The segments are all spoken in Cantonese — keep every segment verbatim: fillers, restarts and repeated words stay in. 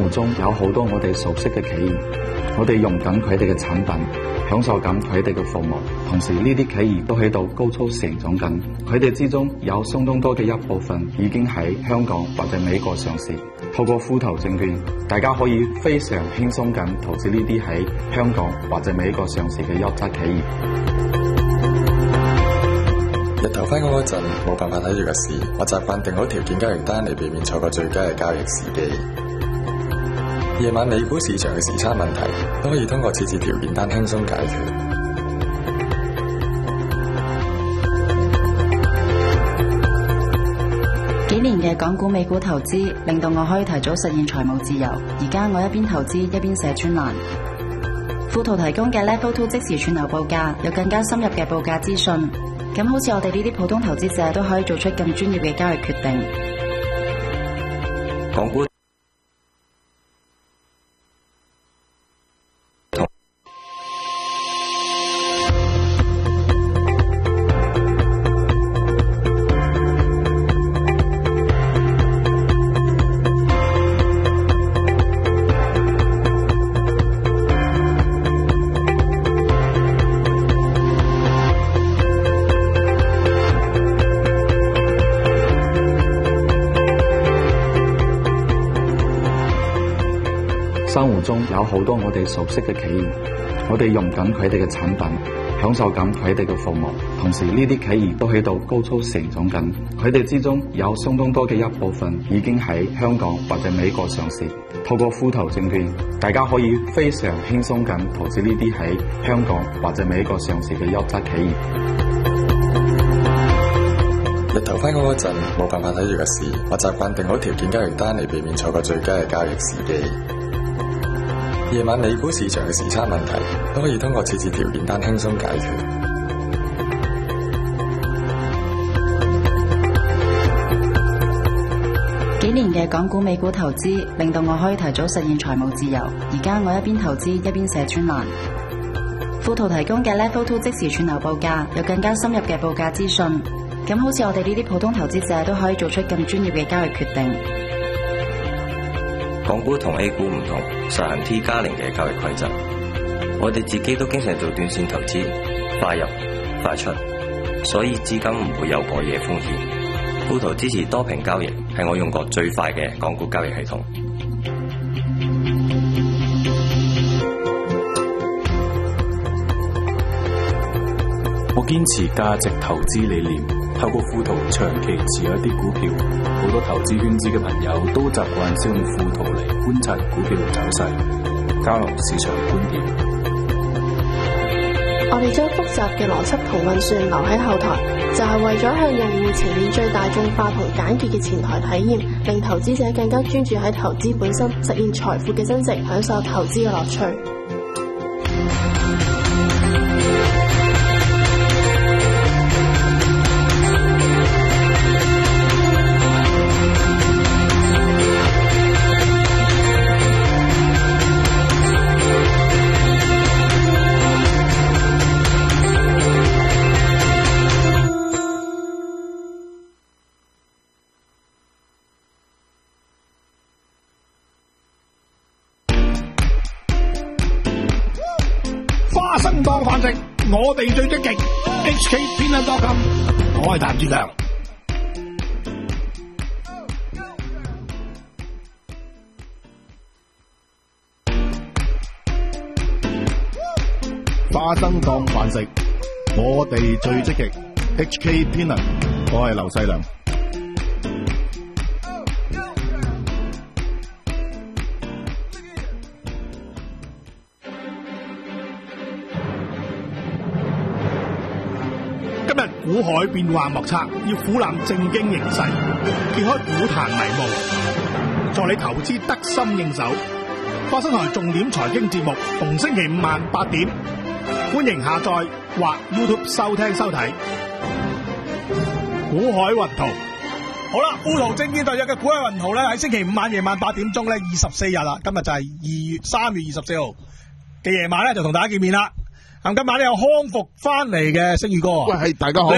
活中有好多我哋熟悉嘅企業，我哋用緊佢哋嘅產品，享受緊佢哋嘅服務，同時呢啲企業都喺度高速成長緊，佢哋之中有相當多嘅一部分已經喺香港或者美國上市。透過富途證券，大家可以非常輕鬆咁投資呢啲喺香港或者美國上市嘅優質企業。 日頭返工嗰陣冇辦法睇住個市，我習慣定好條件交易單嚟避免錯過最佳嘅交易時機。夜晚美股市場嘅時差問題都可以通過設置條件單輕鬆解決。 幾年嘅港股美股投資令到我可以提早實現財務自由。而家我一邊投資一邊寫專欄。富途提供嘅 Level Two 即時串流報價，有更加深入嘅報價資訊。咁好似我哋呢啲普通投資者都可以做出更專業嘅交易決定。 港股生活中有好多我哋熟悉嘅企業，我哋用緊佢哋嘅產品，享受緊佢哋嘅服務，同時呢啲企業都喺度高速成長緊，佢哋之中有相當多嘅一部分已經喺香港或者美國上市。透過富途證券，大家可以非常輕鬆咁投資呢啲喺香港或者美國上市嘅優質企業。 日頭返工嗰陣冇辦法睇住個市，我習慣定好條件交易單嚟避免錯過最佳嘅交易時機。夜晚美股市場嘅時差問題都可以通過設置條件單輕鬆解決。 幾年嘅港股美股投資令到我可以提早實現財務自由。而家我一邊投資一邊寫專欄。富途提供嘅 Level Two 即時串流報價，有更加深入嘅報價資訊。咁好似我哋呢啲普通投資者都可以做出更專業嘅交易決定。 港股同 A 股唔同，實行 T 加零嘅交易規則。我哋自己都經常做短線投資，快入快出，所以資金唔會有過夜風險。富途支持多屏交易，係我用過最快嘅港股交易系統。 我堅持價值投資理念，透過富途長期持有一啲股票。好多投資圈子嘅朋友都習慣使用富途嚟觀察股票走勢，交流市場觀點。 我哋將複雜嘅邏輯同運算留喺後台，就係為咗向用戶呈現最大眾化同簡潔嘅前台體驗，令投資者更加專注喺投資本身，實現財富嘅增值，享受投資嘅樂趣。 花生當飯食，我哋最積極。H K Peanut dot com， 我係譚志強。花生當飯食，我哋最積極。H K Peanut， 我係劉細良。今日股海變幻莫測，要俯瞰正經形勢，揭開股壇迷霧，助你投資得心應手。花生台重點財經節目，逢星期五晚八點，歡迎下載或 YouTube 收聽收睇。股海雲圖，好啦，富途證券特約嘅股海雲圖咧，喺星期五晚夜晚八點鐘咧，二十四日啦，今日就係二月三月二十四號嘅夜晚咧，就同大家見面啦。咁今晚咧有康復翻嚟嘅星宇哥， 喂，係大家好， 你好，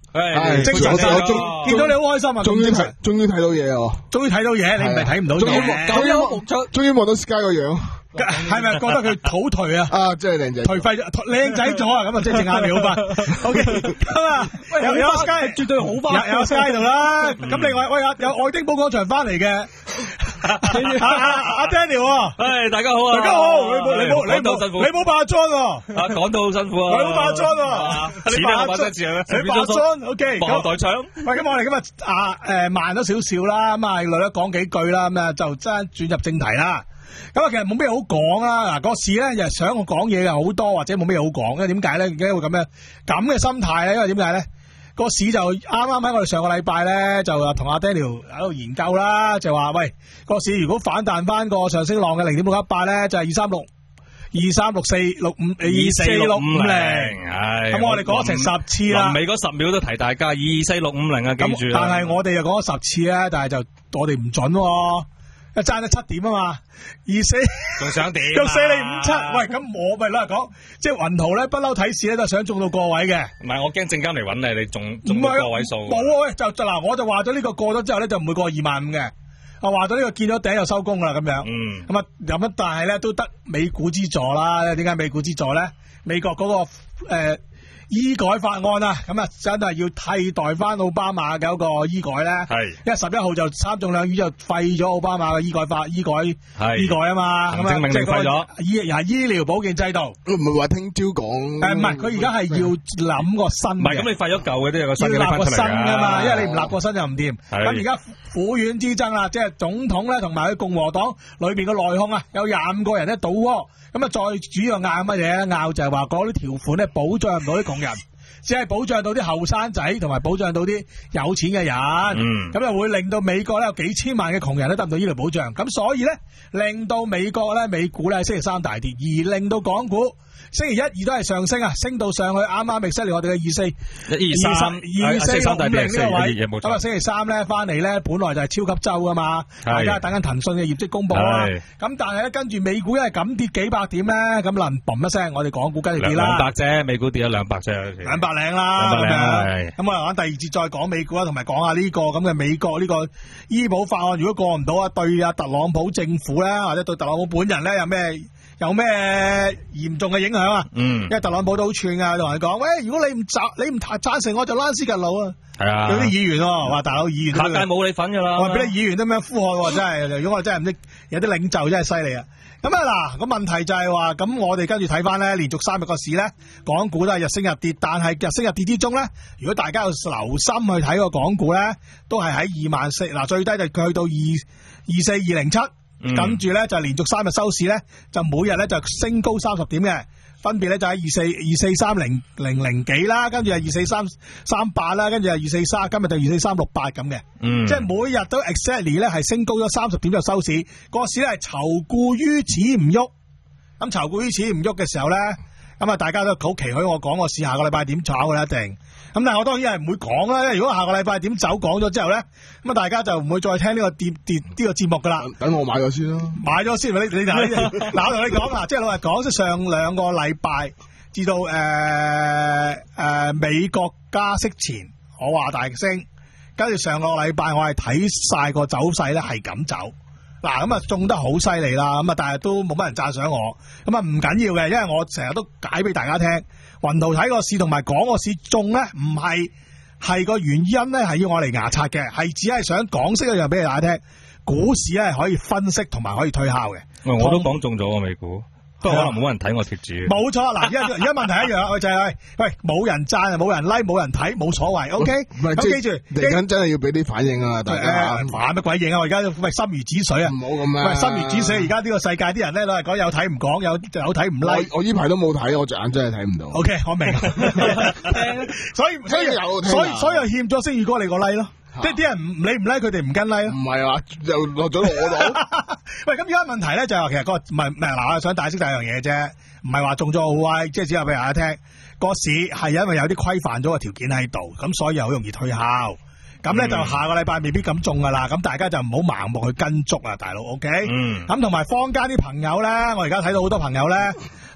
係精神我啊！見到你好開心啊！ 終於睇，終於睇到嘢啊！ 終於睇到嘢，你唔係睇唔到嘢。 終於望出，終於望到 Sky 個樣， 係咪覺得佢好頹啊？ 啊，真係靚仔， 頹廢咗，靚仔咗啊！咁啊，即係正眼秒翻。O K，咁啊，有有 Sky 絕對好翻，有 Sky 度啦。咁另外，喂有有愛丁堡廣場翻嚟嘅。阿阿 Daniel 啊， 誒，大家好啊， 大家好，你冇你冇你冇辛苦，你冇化妝喎， 啊，講到好辛苦啊， 你冇化妝喎，你化妝，你化妝 OK， 幕後代唱， 喂，咁我哋今日啊誒慢咗少少啦，咁啊，略略講幾句啦，咁啊就真轉入正題啦。咁啊，其實冇咩好講啦，嗱，個市咧又想我講嘢又好多，或者冇咩好講，因為點解咧？點解會咁樣咁嘅心態咧？因為點解咧？個市就啱啱喺我哋上個禮拜咧，就同阿 Daniel 喺度研究啦，就話喂，個市如果反彈翻個上升浪嘅零點六一八咧，就係二三六、二三六四六五、二四六五零，係咁我哋講咗成十次啦。 臨尾嗰十秒都提大家二四六五零啊，記住啦。 但係我哋又講咗十次啦，但係就我哋唔準喎。一爭咗七點啊嘛，二四仲想點？ 又四厘五七，喂，咁我咪攞嚟講，即係雲圖咧，不嬲睇市咧都係想中到個位嘅。 唔係，我驚證監嚟揾你，你中中到個位數。 冇啊，喂，就就嗱，我就話咗呢個過咗之後咧，就唔會過二萬五嘅。我話咗呢個見咗頂就收工啦，咁樣。嗯。咁啊，咁啊，但係咧都得美股之助啦。點解美股之助咧？美國嗰、那個誒。呃醫改法案啊，咁啊真係要替代翻奧巴馬嘅嗰個醫改咧，係，因為十一號就參眾兩院就廢咗奧巴馬嘅醫改法，醫改醫改啊嘛，咁啊即係廢咗醫啊醫療保健制度， 唔係話聽朝講， 誒唔係，佢而家係要諗個新， 唔係咁你廢咗舊嘅都有個新嘅立個新噶嘛，因為你唔立個新就唔掂，咁而家府院之爭啊，即係總統咧同埋佢共和黨裏邊嘅內訌啊，有廿五個人咧倒戈。咁啊，再主要拗乜嘢咧？拗就係話嗰啲條款咧，保障唔到啲窮人，只係保障到啲後生仔，同埋保障到啲有錢嘅人。嗯，咁又會令到美國咧有幾千萬嘅窮人都得唔到醫療保障。咁所以咧，令到美國咧美股咧星期三大跌，而令到港股星期一、二都係上升啊，升到上去啱啱未犀利我哋嘅二四、 二三、 二四六五零呢個位。咁啊，星期三咧翻嚟咧，本來就係超級週噶嘛，大家等緊騰訊嘅業績公佈啦。咁但係咧，跟住美股因為咁跌幾百點咧，咁能嘣一聲，我哋港股跟住跌啦。 兩百啫，美股跌咗兩百啫， 兩百零啦。咁樣，咁我哋講第二節再講美股啦，同埋講下呢個咁嘅美國呢個醫保法案，如果過唔到啊，對啊特朗普政府咧，或者對特朗普本人咧，有咩？有咩嚴重嘅影響啊？嗯，因為特朗普都好串啊，同人講，喂，如果你唔贊，你唔贊成，我就拉斯格魯啊。係啊，有啲議員喎，話大佬議員， 下屆冇你份噶啦。 我俾啲議員都咁樣呼喝，真係，如果我真係唔識，有啲領袖真係犀利啊。咁啊嗱，個問題就係話，咁我哋跟住睇翻咧，連續三日個市咧，港股都係日升日跌，但係日升日跌之中咧，如果大家有留心去睇個港股咧，都係喺二萬四，嗱最低就去到二二四二零七。嗯、跟住咧就連續三日收市咧，就每日咧就升高三十點嘅，分別咧就喺二四二四三零零零幾啦，跟住係二四三三八啦，跟住係二四三，今日就二四三六八咁嘅，嗯，即係每日都 exactly 咧係升高咗三十點就收市，個市咧係籌固於此唔喐，咁籌固於此唔喐嘅時候咧，咁啊大家都好期許我講個市下個禮拜點炒嘅啦，一定。咁但係我當然係唔會講啦，因為如果下個禮拜點走講咗之後咧，咁啊大家就唔會再聽呢個跌跌呢個節目噶啦。 等我買咗先啦， 買咗先，你你嗱，嗱我同你講啊，即係老實講，即係上兩個禮拜至到誒誒、呃呃、美國加息前，我話大升，跟住上個禮拜我係睇晒個走勢咧係咁走，嗱咁啊中得好犀利啦，咁啊但係都冇乜人讚賞我，咁啊唔緊要嘅，因為我成日都解俾大家聽。雲圖睇個市同埋講個市中咧，唔係係個原因咧，係要我嚟牙刷嘅，係只係想講識一樣俾大家聽，股市咧係可以分析同埋可以推敲嘅。 我都講中咗啊，美股。不過可能冇人睇我貼紙。 冇錯，嗱，而家而家問題一樣，就係喂，冇人讚，冇人 like， 冇人睇，冇所謂。O K，咁記住， 嚟緊真係要俾啲反應啊！大家反乜鬼應啊？我而家喂心如止水啊！ 唔好咁啊！ 喂，心如止水，而家呢個世界啲人咧攞嚟講有睇唔講，有有睇唔 like。 我呢排都冇睇，我隻眼真係睇唔到。 O K，我明。所以所以所以所以欠咗星宇哥你個 like 咯。即係啲人唔理唔 like，佢哋唔跟 like 咯。 唔係啊，又落咗我度。 喂，咁而家問題咧就係話，其實、嗰個唔係唔係嗱，我想解釋第二樣嘢啫，唔係話中咗好威，即係只係俾大家聽，個市係因為有啲規範咗個條件喺度，咁所以好容易推敲。咁咧、嗯、就下個禮拜未必咁中噶啦，咁大家就唔好盲目去跟足啊，大佬。OK。嗯。咁同埋坊間啲朋友咧，我而家睇到好多朋友咧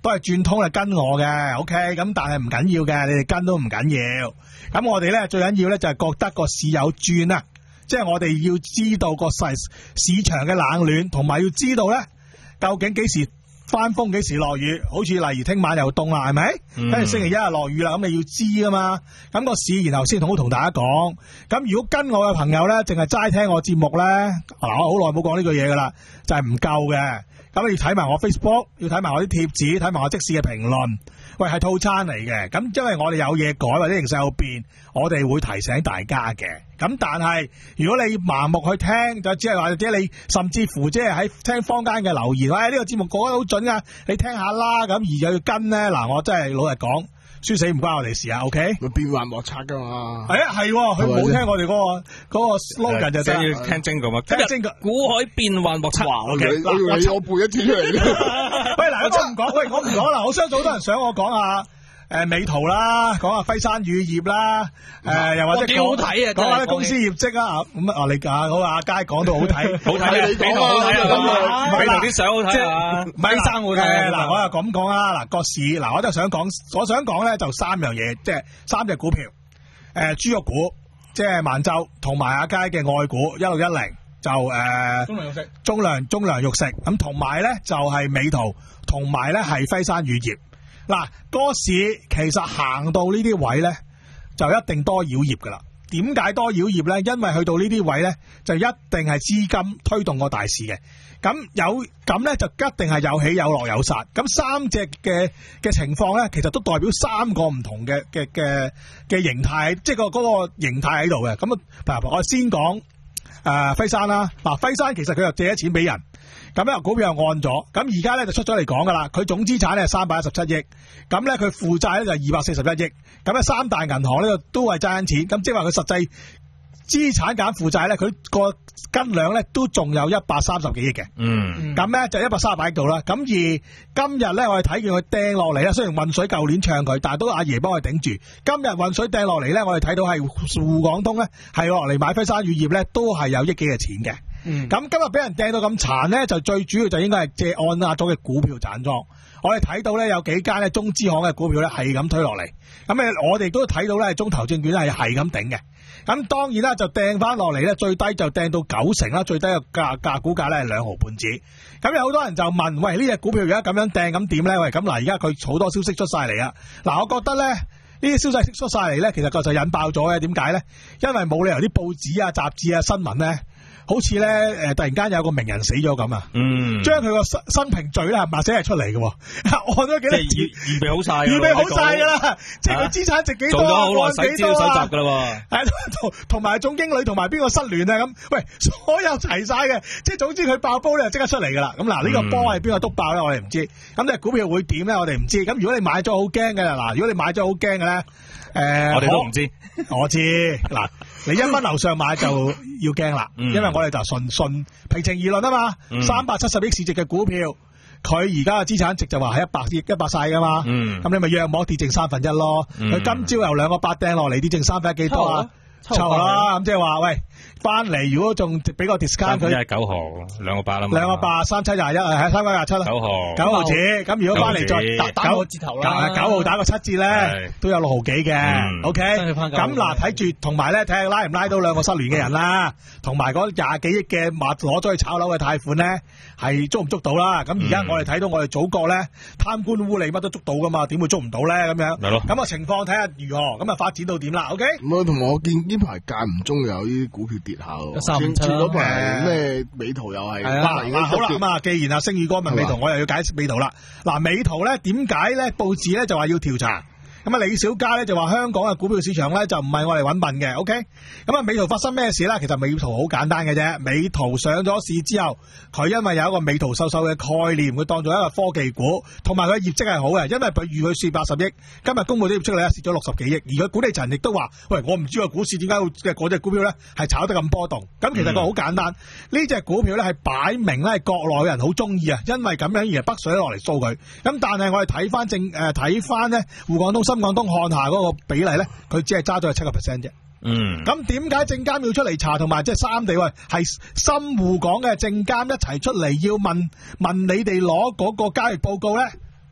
都係轉通嚟跟我嘅 ，OK， 咁但係唔緊要嘅，你哋跟都唔緊要。咁我哋咧最緊要咧就係覺得個市有轉啊，即係我哋要知道個市市場嘅冷暖，同埋要知道咧究竟幾時翻風，幾時落雨。好似例如聽晚又凍啦，係咪？跟住、嗯、星期一日落雨啦，咁你要知噶嘛。咁、個市然後先好同大家講。咁如果跟我嘅朋友咧，淨係齋聽我節目咧，嗱我好耐冇講呢句嘢噶啦，就係唔夠嘅。咁你要睇埋我 Facebook， 要睇埋我啲貼紙，睇埋我即時嘅評論。喂，係套餐嚟嘅。咁因為我哋有嘢改或者形勢有變，我哋會提醒大家嘅。咁但係如果你盲目去聽，就只係話或者你甚至乎即係喺聽坊間嘅留言，喂、哎、呢、呢個節目講得好準啊，你聽下啦。咁而又要跟咧，嗱我真係老實講。輸死唔關我哋事啊 ，OK？ 咪變幻莫測噶嘛？係啊，係，佢冇聽我哋嗰、嗰個、嗰個 slogan 就真係要聽精噶嘛？聽精噶，股海變幻莫測。哇 ，OK，我以為我背一次出嚟。喂，嗱，我真唔講，喂，我唔講啦。我相信好多人想我講下誒美圖啦，講下輝山乳業啦，誒又或者幾好睇啊，講下啲公司業績啊。咁啊，你啊，好啊，阿佳講到好睇，好睇，你講好睇啊，美圖啲相好睇啊，輝山好睇。嗱，我又咁講啦，嗱個市，嗱我就想講，我想講咧就三樣嘢，即係三隻股票，誒豬肉股，即係萬洲，同埋阿佳嘅愛股一六一零，就誒中糧肉食，中糧中糧肉食，咁同埋咧就係美圖，同埋咧係輝山乳業。嗱，嗰市其實行到呢啲位咧，就一定多妖孽噶啦。點解多妖孽咧？因為去到呢啲位咧，就一定係資金推動個大市嘅。咁有咁咧，就一定係有起有落有殺。咁三隻嘅嘅情況咧，其實都代表三個唔同嘅嘅嘅嘅形態，即係個嗰個形態喺度嘅。咁啊，嗱，我先講誒輝山啦。嗱，輝山其實佢又借咗錢俾人。咁咧股票又按咗，咁而家咧就出咗嚟講噶啦，佢總資產咧係三百一十七億，咁咧佢負債咧就係二百四十一億，咁咧三大銀行咧都係爭緊錢，咁即係話佢實際資產減負債咧，佢個斤兩咧都仲有一百三十幾億嘅，嗯，咁咧就一百三十八億度啦，咁而今日咧我哋睇見佢掟落嚟啦，雖然渾水舊年唱佢，但係都阿爺幫佢頂住，今日渾水掟落嚟咧，我哋睇到係滬港通咧係落嚟買輝山乳業咧，都係有億幾嘅錢嘅。咁、嗯、今日俾人掟到咁殘咧，就最主要就應該係借按壓咗嘅股票斬倉。我哋睇到咧有幾間咧中資行嘅股票咧係咁推落嚟，咁誒我哋都睇到咧中投證券係係咁頂嘅。咁當然啦，就掟翻落嚟咧，最低就掟到九成啦，最低嘅價價股價咧係兩毫半紙。咁有好多人就問：喂，呢隻股票而家咁樣掟，咁點咧？喂，咁嗱，而家佢好多消息出晒嚟啊！嗱，我覺得咧呢啲消息出晒嚟咧，其實個就引爆咗嘅。點解咧？因為冇理由啲報紙啊、雜誌啊、新聞咧。好似咧，誒，突然間有個名人死咗咁啊！嗯，將佢個生生平序咧，或者係出嚟嘅，按咗幾多字，預備好晒，預備好晒噶啦，即係佢資產值幾多，做咗好耐使資料搜集噶啦，係同同埋總經理同埋邊個失聯啊咁，喂，所有齊晒嘅，即係總之佢爆煲咧，就即刻出嚟噶啦。咁嗱，呢個波係邊個督爆咧？我哋唔知。咁你股票會點咧？我哋唔知。咁如果你買咗好驚嘅啦，嗱，如果你買咗好驚嘅咧。誒、呃，我哋都唔知，我知嗱，你一蚊樓上買就要驚啦，嗯、因為我哋就順順平情而論啊嘛，三百七十億市值嘅股票，佢而家嘅資產值就話係一百億一百晒噶嘛，咁、嗯、你咪約莫跌剩三分一咯，佢、嗯、今朝由兩個八掟落嚟跌剩三分一幾多啊？湊啦，咁即係話喂，翻嚟如果仲俾個 discount 佢，一係九毫，兩個八啦嘛，兩個八三七廿一，係三個廿七啦，九毫，九毫子，咁如果翻嚟再打打個折頭啦，九毫打個七折咧，都有六毫幾嘅 ，OK，咁嗱睇住，同埋咧睇下拉唔拉到兩個失聯嘅人啦，同埋嗰廿幾億嘅物攞咗去炒樓嘅貸款咧，係捉唔捉到啦？咁而家我哋睇到我哋祖國咧貪官污吏乜都捉到噶嘛，點會捉唔到咧？咁樣，係咯，咁啊情況睇下如何，咁啊發展到點啦 ？OK， 咁同我見。呢排間唔中有啲股票跌下喎，前前嗰排咩美圖又係， 嗱好啦咁啊，既然阿星宇哥問美圖，我又要解釋美圖啦。嗱，美圖咧點解咧報紙咧就話要調查？咁啊，李小加咧就話香港嘅股票市場咧就唔係我哋揾笨嘅 ，OK？咁啊，美圖發生咩事咧？其實美圖好簡單嘅啫。美圖上咗市之後，佢因為有一個美圖秀秀嘅概念，佢當做一個科技股，同埋佢業績係好嘅，因為佢預佢蝕八十億，今日公布啲業績咧蝕咗六十幾億，而佢管理層亦都話：喂，我唔知個股市點解會嘅嗰隻股票咧係炒得咁波動。咁其實個好簡單，呢、嗯、隻股票咧係擺明咧係國內人好中意啊，因為咁樣而係北水落嚟掃佢。咁但係我哋睇翻正誒睇翻咧滬港通。深港通看下嗰個比例咧，佢只係揸咗係七個 percent 啫。嗯，咁點解證監要出嚟查，同埋即係三地位係深滬港嘅證監一齊出嚟要問問你哋攞嗰個交易報告咧？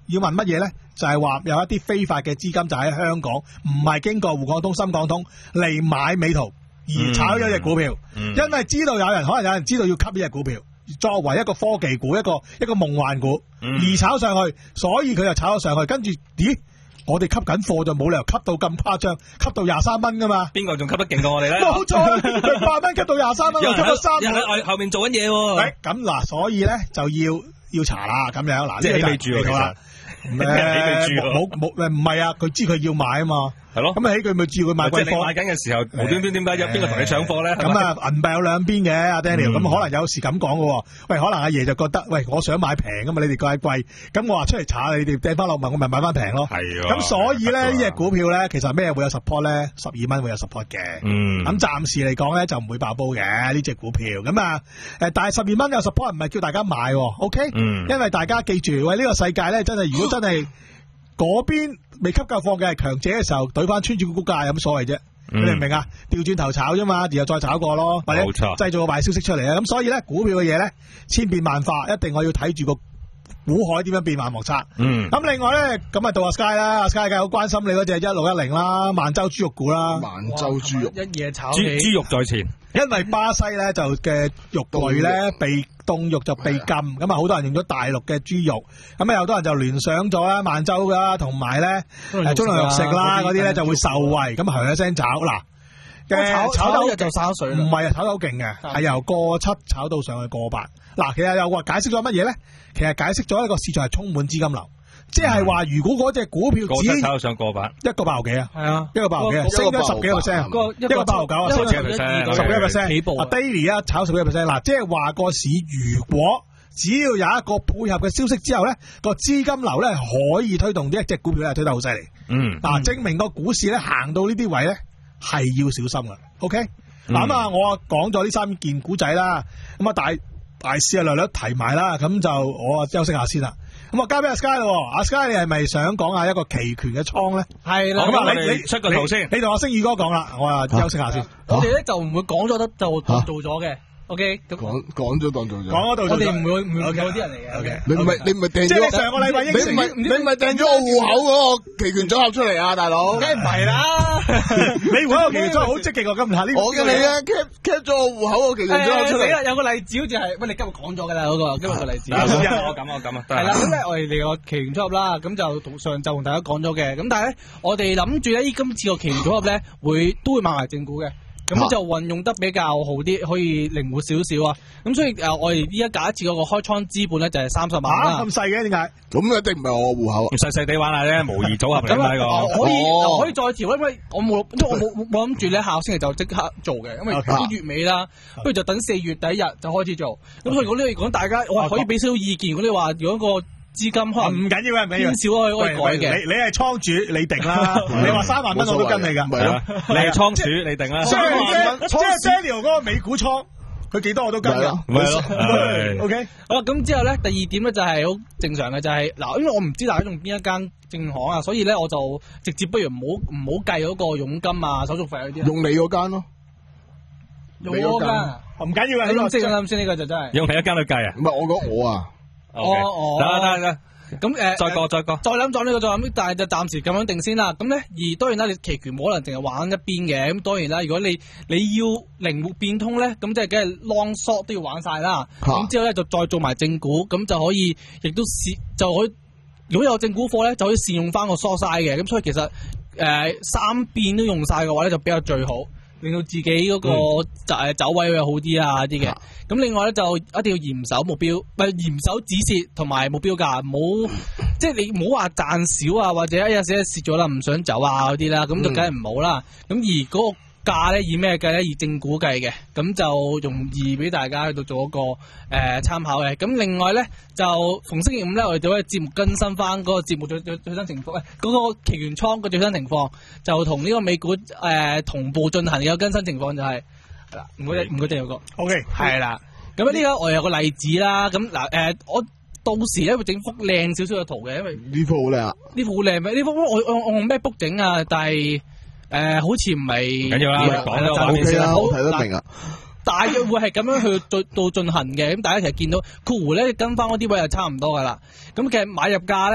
要問乜嘢咧？就係、是、話有一啲非法嘅資金就喺香港，唔係經過滬港通、深港通嚟買美圖而炒咗隻股票，嗯嗯、因為知道有人可能有人知道要吸呢隻股票，作為一個科技股、一個一個夢幻股、嗯、而炒上去，所以佢就炒咗上去。跟住，咦？我哋吸緊貨就冇理由吸到咁誇張，吸到廿三蚊噶嘛？邊個仲吸得勁過我哋咧？冇錯，八蚊吸到廿三蚊，又吸到三蚊。喺後面做緊嘢喎。咁嗱，所以咧就要要查啦，咁樣嗱，即係起未住嚟啦。誒，冇冇誒，唔係啊，佢知佢要買啊嘛。係咯，咁啊起佢咪住佢買貴貨。即係你買緊嘅時候，無端端點解有邊個同你搶貨咧？咁啊，銀幣有兩邊嘅，阿 Daniel，咁可能有時咁講嘅。喂，可能阿爺就覺得，喂，我想買平噶嘛，你哋貴貴，咁我話出嚟查你哋掟翻落問，我咪買翻平咯。係啊。咁所以咧，呢隻股票咧，其實咩會有 support 咧？十二蚊會有 support 嘅。嗯。咁暫時嚟講咧，就唔會爆煲嘅呢隻股票。咁啊，誒，但係十二蚊有 support 唔係叫大家買，OK？嗯。因為大家記住，喂，呢個世界咧，真係如果真係嗰邊未吸夠貨嘅係強者嘅時候，懟翻穿住個股價有乜所謂啫？嗯、你明唔明啊？調轉頭炒啫嘛，然後再炒過咯，或者製造個壞消息出嚟啊！咁所以咧，股票嘅嘢咧千變萬化，一定我要睇住個股海點樣變幻莫測。嗯。咁另外咧，咁啊到阿 Sky 啦，阿 Sky 梗係好關心你嗰隻一六一零啦，萬洲豬肉股啦。萬洲豬肉一夜炒起，豬肉在前。因為巴西咧就嘅肉類咧被凍肉就被禁，咁啊好多人用咗大陸嘅豬肉，咁啊有多人就聯想咗啦萬洲啦，同埋咧誒中糧肉食啦嗰啲咧就會受惠，咁啊響一聲炒嗱嘅炒炒到一日就散水，唔係啊炒得好勁嘅，係由過七炒到上去過八。嗱，其實又話解釋咗乜嘢咧？其實解釋咗一個市場係充滿資金流。即係話，如果嗰隻股票只炒到上個八，一個八毫幾啊？係啊，一個八毫幾啊，升咗十幾個 percent，一個八毫九啊，十幾個 percent，十幾個 percent 起步啊 ，daily 啊，炒十幾個 percent。嗱，即係話個市如果只要有一個配合嘅消息之後咧，個資金流咧可以推動呢一隻股票咧推得好犀利。嗯，嗱，證明個股市咧行到呢啲位咧係要小心噶。OK，嗱咁啊，我講咗呢三件股仔啦，咁啊大大市啊略略提埋啦，咁就我啊休息下先啦。咁啊，交俾阿 Sky 咯，阿 Sky 你係咪想講下一個期權嘅倉咧？係啦，咁啊，你你出個圖先，你同阿星宇哥講啦，我啊休息下先。我哋咧就唔會講咗得就做咗嘅。O K，咁講講咗當做咗，講咗當做咗。我哋唔會唔會有啲人嚟嘅。O K，你唔係你唔係訂咗？即係上個禮拜應承，你唔係你唔係訂咗我戶口嗰個期權組合出嚟啊，大佬？梗係唔係啦，你戶口個期權組合好積極喎，今下呢？我嘅你啊 ，cap cap 咗我戶口個期權組合出嚟。有個例子好似係，喂，你今日講咗㗎啦，嗰個今日個例子。我咁我咁啊，係啦，咁咧我哋嚟個期權組合啦，咁就同上晝同大家講咗嘅，咁但係咧我哋諗住咧，今次個期權組合咧會都會買埋正股嘅。咁就運用得比較好啲，可以靈活少少啊！咁所以誒，我哋依家假設嗰個開倉資本咧就係三十萬啦。咁細嘅點解？咁一定唔係我戶口，細細地玩下啫，模擬組合嚟嘅呢個。可以可以再調，因為我冇，因為我冇冇諗住咧下個星期就即刻做嘅，因為都月尾啦，不如就等四月第一日就開始做。咁所以如果你講大家，我可以俾少少意見。如果你話如果個資金可能唔緊要嘅，唔緊要，少可以可以改嘅。你你係倉主，你定啦。你話三萬蚊我都跟你噶，係咯。你係倉主，你定啦。即係即係 Daniel 嗰個美股倉，佢幾多我都跟噶。咪係咯。O K。好啦，咁之後咧，第二點咧就係好正常嘅，就係嗱，因為我唔知大家用邊一間證行啊，所以咧我就直接不如唔好唔好計嗰個佣金啊、手續費嗰啲。用你嗰間咯。用我間。唔緊要啊，你諗先諗先，呢個就真係。用你一間去計啊？唔係我講我啊。哦哦，得得得，咁誒，再過再過，再諗再呢個再諗，但係就暫時咁樣定先啦。咁咧，而當然啦，你期權冇可能淨係玩一邊嘅。咁當然啦，如果你你要靈活變通咧，咁即係梗係 long short 都要玩晒啦。咁、啊、之後咧就再做埋正股，咁就可以，亦都善就可以。如果有正股貨咧，就可以善用翻個 short side 嘅。咁所以其實誒、呃、三邊都用晒嘅話咧，就比較最好。令到自己嗰個就誒走位會好啲啊啲嘅，咁、嗯、另外咧就一定要嚴守目標，唔係嚴守止蝕同埋目標價，唔好即係你唔好話賺少啊，或者一有時蝕咗啦唔想走啊嗰啲啦，咁就梗係唔好啦。咁、嗯、而嗰個價咧以咩計咧？以正股計嘅，咁就容易俾大家去到做一個誒參考嘅。咁另外咧就逢星期五咧，我哋就會節目更新翻嗰個節目最最最新情況，誒、那、嗰個期權倉嘅最新情況，就同呢個美股誒、呃、同步進行嘅更新情況就係係啦，唔該唔該，有個 OK 係啦。咁呢個我有個例子啦。咁嗱誒，我到時咧會整幅靚少少嘅圖嘅，因為呢幅好靚啊，呢幅好靚咩？呢幅我我我用咩 book 整啊？但係。誒、呃，好似唔係緊要啦，講咗話先啦，我睇得明啊。大約會係咁樣去到到進行嘅，咁大家其實見到括弧咧跟翻嗰啲位就差唔多噶啦。咁其實買入價咧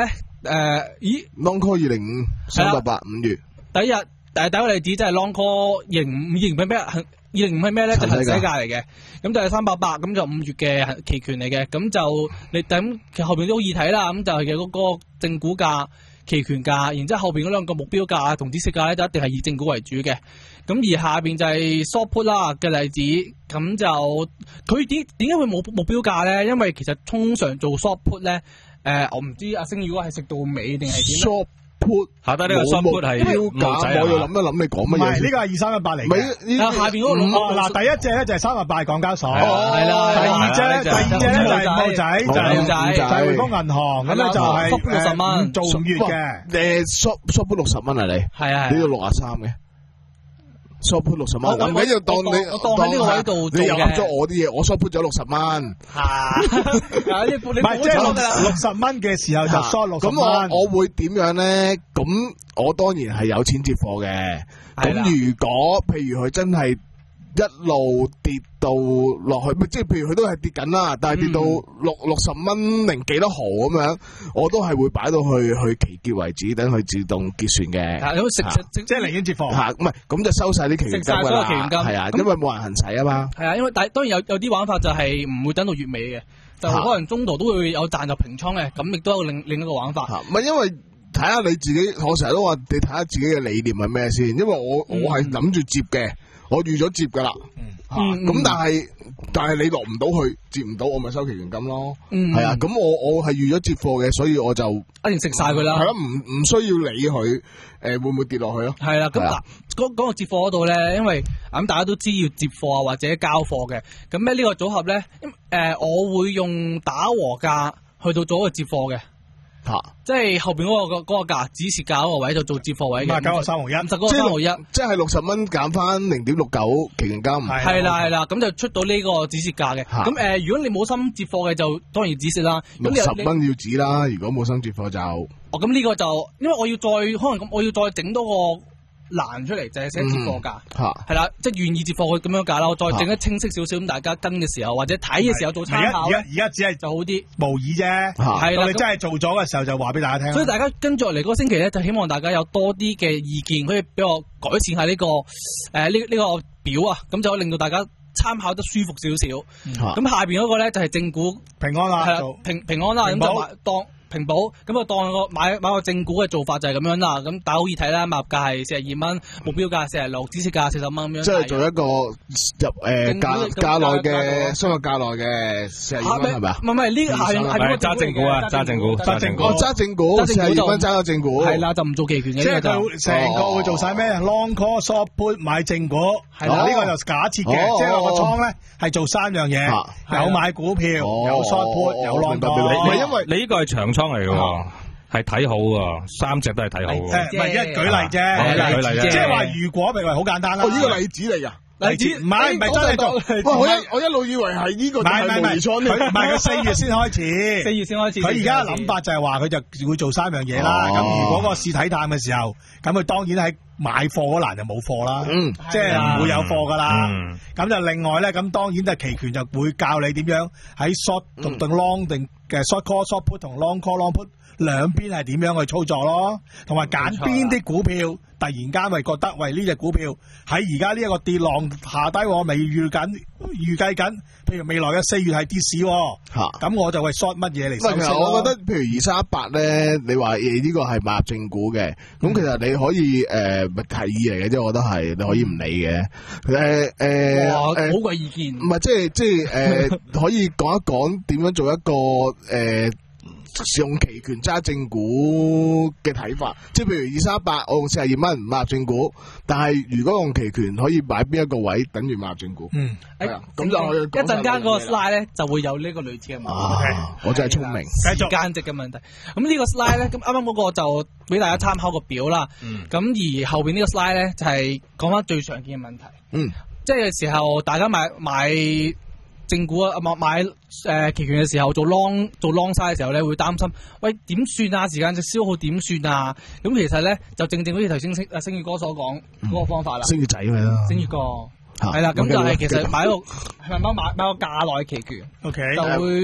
咦 Long Call 二零五三八八五月第一日誒第一個例子即係 Long Call 二零五二零係咩？二零五係咩咧？就行使價嚟嘅，咁就係三百八，咁就五月嘅期權嚟嘅，咁就你等其實後邊都好易睇啦，咁就係嘅嗰個正股價、期權價，然之後後邊嗰兩個目標價同止蝕價咧，就一定係以正股為主嘅。咁而下邊就係 short put 啦嘅例子，咁就佢點點解會冇目標價咧？因為其實通常做 short put 咧，誒、呃、我唔知阿星如果係食到尾定係點。 下低呢個 short put 係標價，我要諗一諗你講乜嘢。 唔係呢個係二三一八嚟嘅。 下邊嗰個嗱，第一隻咧就係三十八港交所， 係啦。 第二隻咧，第二隻咧就係兔仔，就係就係匯豐銀行，咁咧就係六十蚊做五月嘅。 誒 short short put 六十蚊啊你？ 係啊， 你要六啊三嘅。short put 六十蚊，唔緊要，當你我當喺呢個位度做嘅， 你又噏咗我啲嘢，我 short put 咗六十蚊， 嚇，唔係即係六十蚊嘅時候就 short 六十蚊。 咁我我會點樣咧？咁我當然係有錢接貨嘅。咁如果譬如佢真係一路跌到落去，即係譬如佢都係跌緊啦，但係跌到六六十蚊零幾多毫咁樣，我都係會擺到去去期結為止，等佢自動結算嘅。 係，咁食食即係寧願接貨。 嚇，唔係咁就收晒啲期權金㗎啦。係啊，因為冇人行使啊嘛。 係啊，因為但當然有有啲玩法就係唔會等到月尾嘅，就可能中途都會有賺就平倉嘅，咁亦都有另另一個玩法。 唔係因為睇下你自己，我成日都話你睇下自己嘅理念係咩先，因為我我係諗住接嘅。我預咗接噶啦，咁、嗯啊、但係但係你落唔到去，接唔到，我咪收期權金咯。係、嗯、啊，咁我我係預咗接貨嘅，所以我就一定食晒佢啦。係咯，唔唔需要理佢，誒、呃、會唔會跌落去咯？係啦，咁嗱，講講個接貨嗰度咧，因為咁大家都知要接貨啊或者交貨嘅，咁咧呢個組合咧，誒、呃、我會用打和價去到做一個接貨嘅。吓、啊，即係後邊嗰、那個嗰、那個價，止蝕價嗰個位就做接貨位嘅，五十九個三毫一，五十個三毫一，即係六十蚊減翻零點六九期權金，係啦係啦，咁就出到呢個止蝕價嘅。咁誒、呃，如果你冇心接貨嘅，就當然止蝕啦。六十蚊要止啦，如果冇心接貨就，哦，咁呢個就，因為我要再可能咁，我要再整多個欄出嚟，就係寫接貨價，係啦，即係願意接貨佢咁樣價啦。我再整得清晰少少，咁大家跟嘅時候或者睇嘅時候做參考。而家而家只係就好啲模擬啫，係啦，你真係做咗嘅時候就話俾大家聽。所以大家跟住嚟嗰個星期咧，就希望大家有多啲嘅意見，可以俾我改善下呢個誒呢呢個表啊，咁就可以令到大家參考得舒服少少。咁下邊嗰個咧就係正股平安啦，係啦，平平安啦，咁就買當。平保咁啊，當個買買個正股嘅做法就係咁樣啦。咁大家好易睇啦，買入價係四十二蚊，目標價四十六，止蝕價四十蚊咁樣。即係做一個入誒價價內嘅相對價內嘅四十二蚊係咪啊？唔係唔係呢個係係揸正股啊，揸正股，揸正股，揸正股，四十二蚊揸個正股。係啦，就唔做期權嘅。即係佢成個會做晒咩 ？Long call short put 買正股。係啦，呢個就假設嘅，即係個倉咧係做三樣嘢，有買股票，有 short put，有 long call。唔係因為你呢個係長倉嚟嘅，係睇好嘅，三隻都係睇好嘅。誒，唔係一舉例啫，舉例啫。即係話如果譬如話好簡單啦。哦，呢個例子嚟噶，例子唔係唔係真係做。喂，我一我一路以為係呢個係模擬倉，佢唔係佢四月先開始，四月先開始。佢而家嘅諗法就係話佢就會做三樣嘢啦。咁如果個市睇淡嘅時候，咁佢當然喺買貨嗰欄就冇貨啦，嗯，即係唔會有貨噶啦。咁就另外咧，咁當然就期權就會教你點樣喺 short 同定 long 定嘅 short call short put 同 long call long put 兩邊係點樣去操作咯，同埋揀邊啲股票突然間咪覺得喂呢隻股票喺而家呢一個跌浪下低，我未預緊預計緊，譬如未來嘅四月係跌市，吓咁我就會 short 乜嘢嚟收息咯。其實我覺得譬如二三一八咧，你話誒呢個係買入正股嘅，咁其實你可以誒提議嚟嘅啫，我覺得係你可以唔理嘅。誒誒好鬼意見，唔係即係即係誒可以講一講點樣做一個誒。用期權揸正股嘅睇法，即係譬如二三一八，我用四十二蚊唔買入正股，但係如果用期權可以擺邊一個位等於買入正股。嗯，誒，咁就一陣間個 slide 咧就會有呢個類似嘅問題。啊，我真係聰明。繼續間值嘅問題。咁呢個 slide 咧，咁啱啱嗰個就俾大家參考個表啦。嗯。咁而後邊呢個 slide 咧就係講翻最常見嘅問題。嗯。即係有時候大家買買。正股啊，買買誒期權嘅時候做 long 做 long side 嘅時候咧，會擔心，喂點算啊？時間就消耗點算啊？咁其實咧就正正好似頭先星啊星月哥所講嗰個方法啦。星月仔咪咯，星月哥係啦，咁就係其實買一個係咪買買個價內期權，OK 就會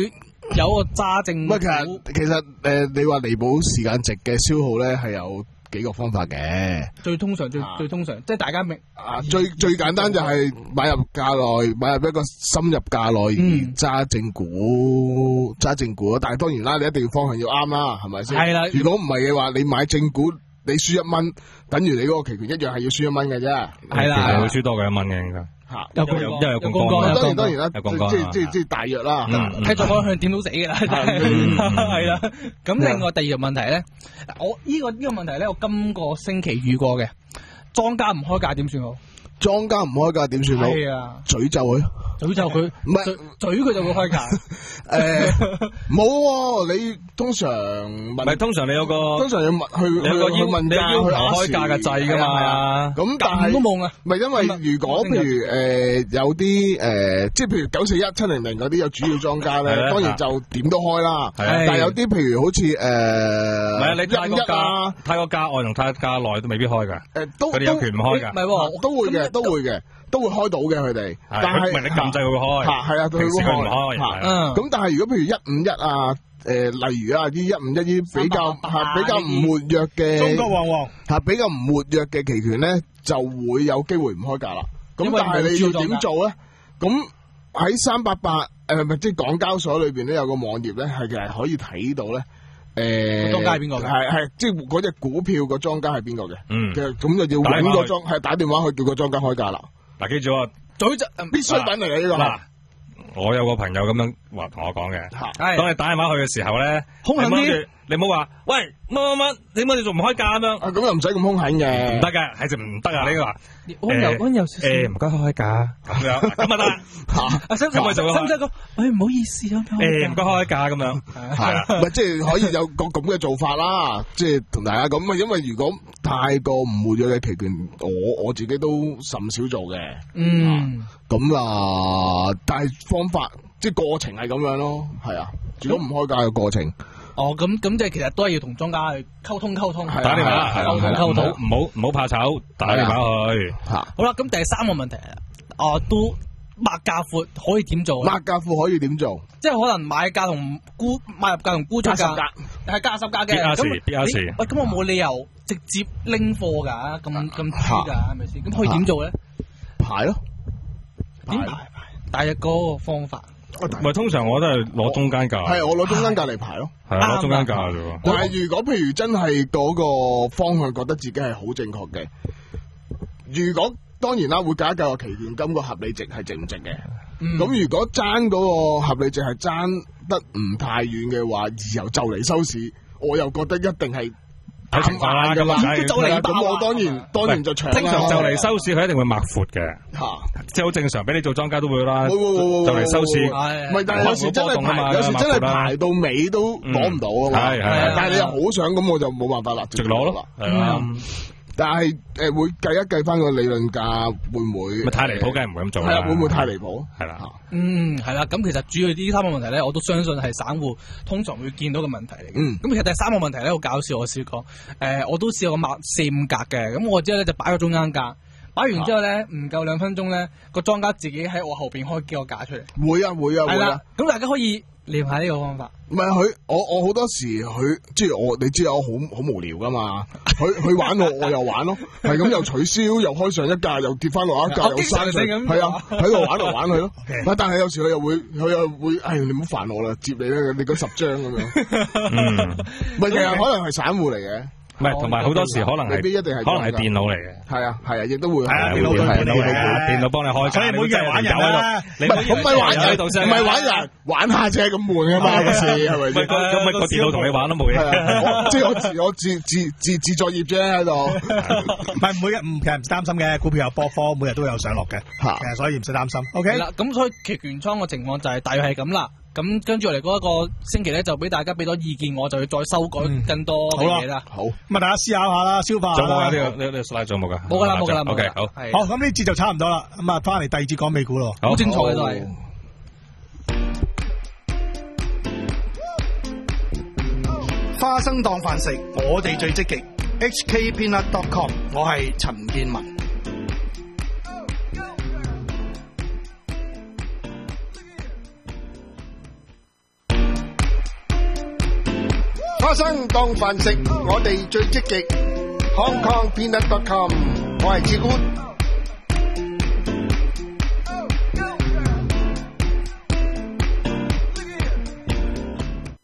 有個揸正股。 唔係其實其實誒、呃，你話彌補時間值嘅消耗咧，係有幾個方法嘅。 最通常最、 啊、 最通常，即係大家明啊，最最簡單就係買入價內，買入一個深入價內而揸正股，揸、嗯、正股。但係當然啦，你一定要方向要啱啦，係咪先？係啦。如果唔係嘅話，你買正股，你輸一蚊，等於你嗰個期權一樣係要輸一蚊嘅啫。係啦， 係會輸多過一蚊嘅應該。吓，有有因為有槓桿， 當然當然啦， 有槓桿， 即係即係即係大約啦。 睇咗方向點都死嘅啦，係啦。咁另外第二個問題咧，我呢個呢個問題咧，我今個星期遇過嘅，莊家唔開價點算好？ 莊家唔開價點算好？ 係啊， 詛咒佢， 詛咒佢，唔係嘴佢就會開價。 誒，冇，你通常唔係通常你有個通常要問去有個要問你要求開價嘅掣噶嘛。 咁但係都冇啊。 唔係因為如果譬如誒有啲誒，即係譬如九四一七零零嗰啲有主要莊家咧，當然就點都開啦。但係有啲譬如好似誒， 唔係你泰國價泰國價外同泰國價內都未必開噶。 誒，都佢哋有權唔開噶。 唔係， 都會嘅，都會嘅。都會開到嘅佢哋，但係你撳掣會開， 係啊，佢會開。咁但係如果譬如一五一啊，誒，例如啊啲一五一啲比較嚇比較唔活躍嘅， 中國旺旺嚇比較唔活躍嘅期權咧，就會有機會唔開價啦。咁但係你要點做咧？咁喺三八八誒，咪即係港交所裏邊咧有個網頁咧，係其實可以睇到咧。誒， 莊家係邊個嘅？ 係係，即係嗰隻股票個莊家係邊個嘅？ 嗯， 其實咁就要揾個莊，係打電話去叫個莊家開價啦。 嗱，記住啊， 嘴就必需品嚟嘅呢個。 嗱，我有個朋友咁樣話同我講嘅，當你打電話去嘅時候咧， 兇狠啲， 你唔好話，喂乜乜乜，點解你仲唔開價咁樣？ 啊，咁又唔使咁兇狠嘅， 唔得嘅，係就唔得啊！呢個話溫柔溫柔少少， 誒唔該開價咁樣，咁啊得嚇，咁咪就會， 使唔使講？誒唔好意思啊， 誒唔該開價咁樣， 係啊，唔係即係可以有個咁嘅做法啦，即係同大家咁啊，因為如果太過唔活躍嘅期權，我我自己都甚少做嘅， 嗯， 咁啊，但係方法即係過程係咁樣咯，係啊，如果唔開價嘅過程。 哦，咁咁即係其實都係要同莊家去溝通溝通， 打電話溝通溝通， 唔好唔好怕醜，打電話去。 吓， 好啦，咁第三個問題啊，哦都擘價闊可以點做？ 擘價闊可以點做？ 即係可能買價同沽買入價同沽出價，係加十價嘅。咁咁喂，咁我冇理由直接拎貨噶，咁咁豬噶，係咪先？咁可以點做咧？ 排咯， 點排？大約嗰個方法。 唔係，通常我都係攞中間價， 係我攞中間價嚟排咯， 係啊，攞中間價啫喎。 但係如果譬如真係嗰個方向覺得自己係好正確嘅，如果當然啦，會計一計個期權金個合理值係值唔值嘅。咁、嗯、如果爭嗰個合理值係爭得唔太遠嘅話，而又就嚟收市，我又覺得一定係。 睇情況啦，咁啊， 咁我當然當然就長啦。 通常就嚟收市，佢一定會擘闊嘅，即係好正常。俾你做莊家都會啦，就嚟收市。 唔係，但係有時真係排，有時真係排到尾都攞唔到啊嘛。係係，但係你又好想咁，我就冇辦法啦，直攞咯。係啊。但係誒會計一計翻個理論價會唔會？ 咪太離譜，梗係唔會咁做啦。 係啊，會唔會太離譜？ 係啦。 嗯，係啦。咁其實主要呢三個問題咧，我都相信係散戶通常會見到嘅問題嚟嘅。嗯。咁其實第三個問題咧好搞笑，我試過誒，我都試過擘四五格嘅。咁我之後咧就擺個中間價，擺完之後咧唔夠兩分鐘咧，個莊家自己喺我後邊開幾個價出嚟。 會啊會啊會啊！ 咁大家可以練下呢個方法。 唔係佢，我我好多時佢即係我，你知我好好無聊噶嘛。佢佢玩我，我又玩咯，係咁又取消，又開上一格，又跌翻落一格，又刪上，係啊，喺度玩嚟玩去咯。但係有時佢又會，佢又會，唉，你唔好煩我啦，接你啦，你嗰十張咁樣。嗯，唔係，其實可能係散戶嚟嘅。 唔係，同埋好多時可能係， 未必一定係， 可能係電腦嚟嘅。 係啊，係啊，亦都會。 係啊，電腦係電腦嚟嘅，電腦幫你開。所以唔好以為玩人啦，你唔係玩人，唔係玩人，玩下啫，咁悶啊嘛，個事係咪先？ 咁咪個電腦同你玩都冇嘢。 即係我自我自自自自作業啫喺度。 唔係每日唔其實唔擔心嘅，股票有波幅，每日都有上落嘅，其實所以唔使擔心。OK 啦，咁所以期權倉嘅情況就係大約係咁啦。咁跟住嚟嗰一個星期咧，就俾大家俾多意見，我就要再修改更多嘅嘢啦。 好， 咁啊，大家思考下啦，消化下。 仲冇啊？呢個呢呢個 slide 仲冇噶？ 冇噶啦，冇噶啦。 OK，好。 好，咁呢節就差唔多啦。咁啊，翻嚟第二節講美股咯。 好精彩嘅都係。 花生當飯食，我哋最積極。H K Peanut dot com， 我係陳建文。 花生當飯食，我哋最積極。Hong Kong Peanut dot com， 我係志官。